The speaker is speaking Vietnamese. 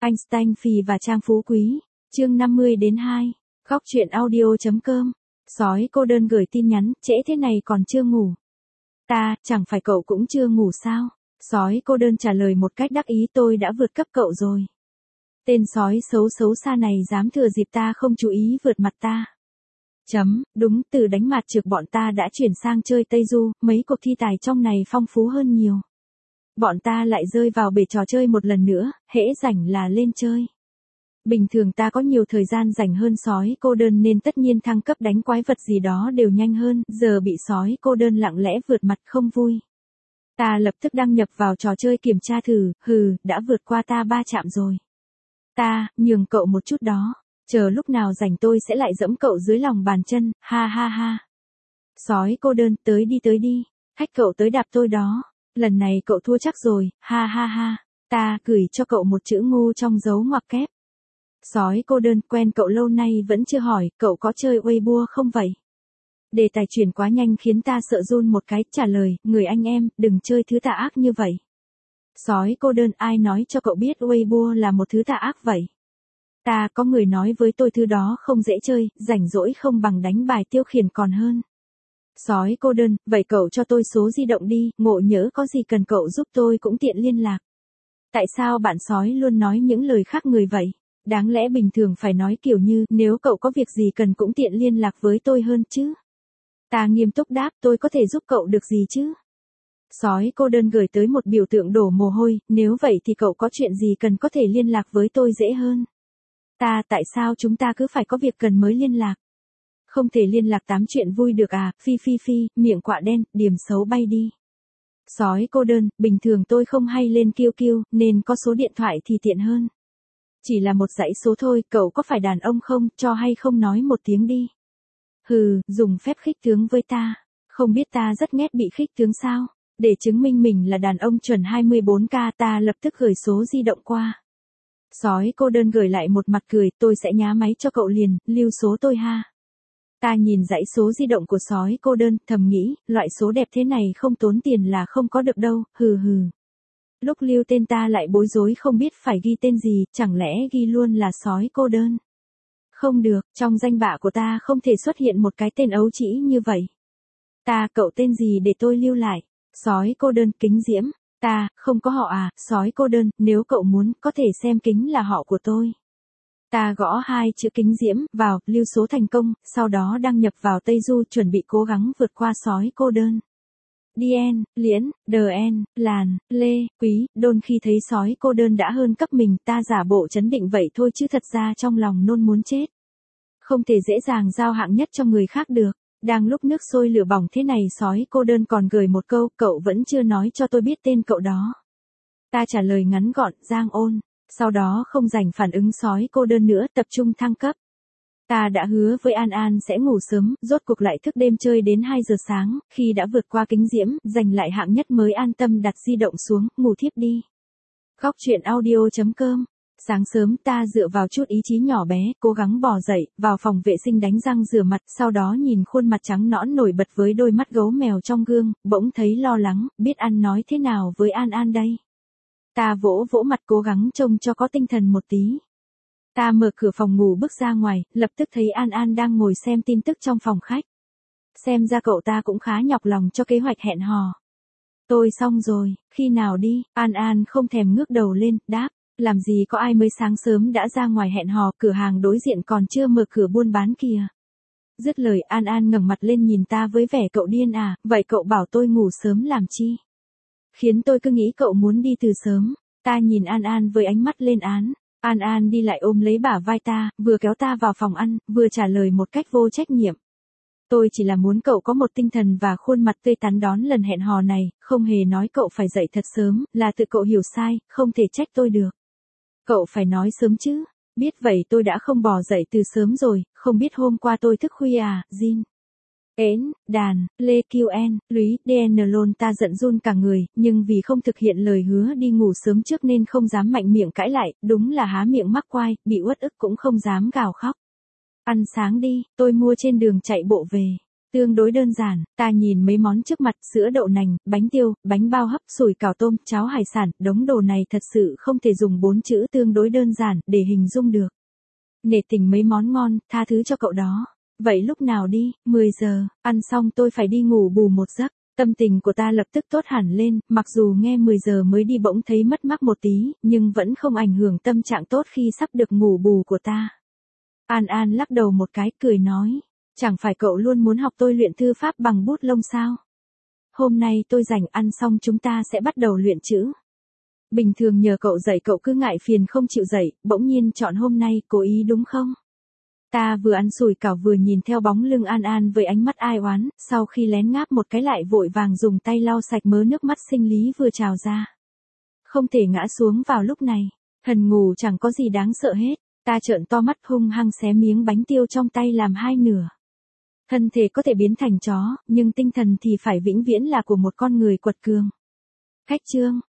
Einstein Phì và Trang Phú Quý, chương 50-2, góc truyện audio.com. Sói cô đơn gửi tin nhắn, trễ thế này còn chưa ngủ. Chẳng phải cậu cũng chưa ngủ sao? Sói cô đơn trả lời một cách đắc ý, tôi đã vượt cấp cậu rồi. Tên sói xấu xa này dám thừa dịp ta không chú ý vượt mặt ta. Đúng, từ đánh mặt trược bọn ta đã chuyển sang chơi Tây Du, mấy cuộc thi tài trong này phong phú hơn nhiều. Bọn ta lại rơi vào bể trò chơi một lần nữa, hễ rảnh là lên chơi. Bình thường ta có nhiều thời gian rảnh hơn sói cô đơn nên tất nhiên thăng cấp đánh quái vật gì đó đều nhanh hơn, giờ bị sói cô đơn lặng lẽ vượt mặt không vui. Ta lập tức đăng nhập vào trò chơi kiểm tra thử, đã vượt qua ta 3 trạm rồi. Nhường cậu một chút đó, chờ lúc nào rảnh tôi sẽ lại giẫm cậu dưới lòng bàn chân, ha ha ha. Sói cô đơn, tới đi, hách cậu tới đạp tôi đó, lần này cậu thua chắc rồi, ha ha ha, ta gửi cho cậu một chữ ngu trong dấu ngoặc kép. Sói cô đơn, quen cậu lâu nay vẫn chưa hỏi, cậu có chơi Weibo không vậy? Đề tài chuyển quá nhanh khiến ta sợ run một cái, trả lời, người anh em, đừng chơi thứ tà ác như vậy. Sói cô đơn, ai nói cho cậu biết Weibo là một thứ tà ác vậy? Có người nói với tôi thứ đó không dễ chơi, rảnh rỗi không bằng đánh bài tiêu khiển còn hơn. Sói cô đơn, vậy cậu cho tôi số di động đi, ngộ nhỡ có gì cần cậu giúp tôi cũng tiện liên lạc. Tại sao bạn sói luôn nói những lời khác người vậy? Đáng lẽ bình thường phải nói kiểu như, nếu cậu có việc gì cần cũng tiện liên lạc với tôi hơn chứ. Ta nghiêm túc đáp, tôi có thể giúp cậu được gì chứ? Sói cô đơn gửi tới một biểu tượng đổ mồ hôi, nếu vậy thì cậu có chuyện gì cần có thể liên lạc với tôi dễ hơn. Tại sao chúng ta cứ phải có việc cần mới liên lạc? Không thể liên lạc tám chuyện vui được à, phi, miệng quạ đen, điểm xấu bay đi. Sói cô đơn, bình thường tôi không hay lên QQ, nên có số điện thoại thì tiện hơn. Chỉ là một dãy số thôi, cậu có phải đàn ông không, cho hay không nói một tiếng đi. Dùng phép khích tướng với ta. Không biết ta rất ghét bị khích tướng sao? Để chứng minh mình là đàn ông chuẩn 24K, ta lập tức gửi số di động qua. Sói cô đơn gửi lại một mặt cười, tôi sẽ nhá máy cho cậu liền, lưu số tôi ha. Ta nhìn dãy số di động của sói cô đơn, thầm nghĩ, loại số đẹp thế này không tốn tiền là không có được đâu, Lúc lưu tên ta lại bối rối không biết phải ghi tên gì, chẳng lẽ ghi luôn là sói cô đơn. Không được, trong danh bạ của ta không thể xuất hiện một cái tên ấu trĩ như vậy. Cậu tên gì để tôi lưu lại? Sói cô đơn, Kính Diễm. Không có họ à, sói cô đơn, nếu cậu muốn, có thể xem Kính là họ của tôi. Gõ 2 chữ Kính Diễm vào, lưu số thành công, sau đó đăng nhập vào Tây Du, chuẩn bị cố gắng vượt qua sói cô đơn. Điên, Liễn, Đn, Làn, Lê, Quý, Đôn khi thấy sói cô đơn đã hơn cấp mình, ta giả bộ trấn định vậy thôi chứ thật ra trong lòng nôn muốn chết. Không thể dễ dàng giao hạng nhất cho người khác được. Đang lúc nước sôi lửa bỏng thế này sói cô đơn còn gửi một câu, cậu vẫn chưa nói cho tôi biết tên cậu đó. Ta trả lời ngắn gọn, Giang Ôn. Sau đó không dành phản ứng sói cô đơn nữa, tập trung thăng cấp. Ta đã hứa với An sẽ ngủ sớm, rốt cuộc lại thức đêm chơi đến 2 giờ sáng, khi đã vượt qua Kính Diễm, giành lại hạng nhất mới an tâm đặt di động xuống, ngủ thiếp đi. Góc truyện audio.com. Sáng sớm ta dựa vào chút ý chí nhỏ bé, cố gắng bò dậy, vào phòng vệ sinh đánh răng rửa mặt, sau đó nhìn khuôn mặt trắng nõn nổi bật với đôi mắt gấu mèo trong gương, bỗng thấy lo lắng, biết ăn nói thế nào với An đây. Ta vỗ mặt cố gắng trông cho có tinh thần một tí. Ta mở cửa phòng ngủ bước ra ngoài, lập tức thấy An đang ngồi xem tin tức trong phòng khách. Xem ra cậu ta cũng khá nhọc lòng cho kế hoạch hẹn hò. Tôi xong rồi, khi nào đi? An không thèm ngước đầu lên, đáp, làm gì có ai mới sáng sớm đã ra ngoài hẹn hò, cửa hàng đối diện còn chưa mở cửa buôn bán kìa. Dứt lời An ngẩng mặt lên nhìn ta với vẻ cậu điên à, vậy cậu bảo tôi ngủ sớm làm chi? Khiến tôi cứ nghĩ cậu muốn đi từ sớm. Ta nhìn An với ánh mắt lên án. An đi lại ôm lấy bả vai ta, vừa kéo ta vào phòng ăn, vừa trả lời một cách vô trách nhiệm. Tôi chỉ là muốn cậu có một tinh thần và khuôn mặt tươi tắn đón lần hẹn hò này, không hề nói cậu phải dậy thật sớm, là tự cậu hiểu sai, không thể trách tôi được. Cậu phải nói sớm chứ, biết vậy tôi đã không bò dậy từ sớm rồi, không biết hôm qua tôi thức khuya à, Jin. Đàn, Lê QN, Lúy, DN lôn ta giận run cả người, nhưng vì không thực hiện lời hứa đi ngủ sớm trước nên không dám mạnh miệng cãi lại, đúng là há miệng mắc quai, bị uất ức cũng không dám gào khóc. Ăn sáng đi, tôi mua trên đường chạy bộ về. Tương đối đơn giản, ta nhìn mấy món trước mặt, sữa đậu nành, bánh tiêu, bánh bao hấp, sủi cảo tôm, cháo hải sản, đống đồ này thật sự không thể dùng 4 chữ tương đối đơn giản để hình dung được. Nể tình mấy món ngon, tha thứ cho cậu đó. Vậy lúc nào đi, 10 giờ, ăn xong tôi phải đi ngủ bù một giấc. Tâm tình của ta lập tức tốt hẳn lên, mặc dù nghe 10 giờ mới đi bỗng thấy mất mát một tí, nhưng vẫn không ảnh hưởng tâm trạng tốt khi sắp được ngủ bù của ta. An An lắc đầu một cái, cười nói, chẳng phải cậu luôn muốn học tôi luyện thư pháp bằng bút lông sao? Hôm nay tôi rảnh, ăn xong chúng ta sẽ bắt đầu luyện chữ. Bình thường nhờ cậu dạy cậu cứ ngại phiền không chịu dạy, bỗng nhiên chọn hôm nay, cố ý đúng không? Ta vừa ăn sủi cảo vừa nhìn theo bóng lưng An An với ánh mắt ai oán, sau khi lén ngáp một cái lại vội vàng dùng tay lau sạch mớ nước mắt sinh lý vừa trào ra. Không thể ngã xuống vào lúc này, thần ngủ chẳng có gì đáng sợ hết, ta trợn to mắt hung hăng xé miếng bánh tiêu trong tay làm hai nửa. Thân thể có thể biến thành chó, nhưng tinh thần thì phải vĩnh viễn là của một con người quật cường. Khách chương,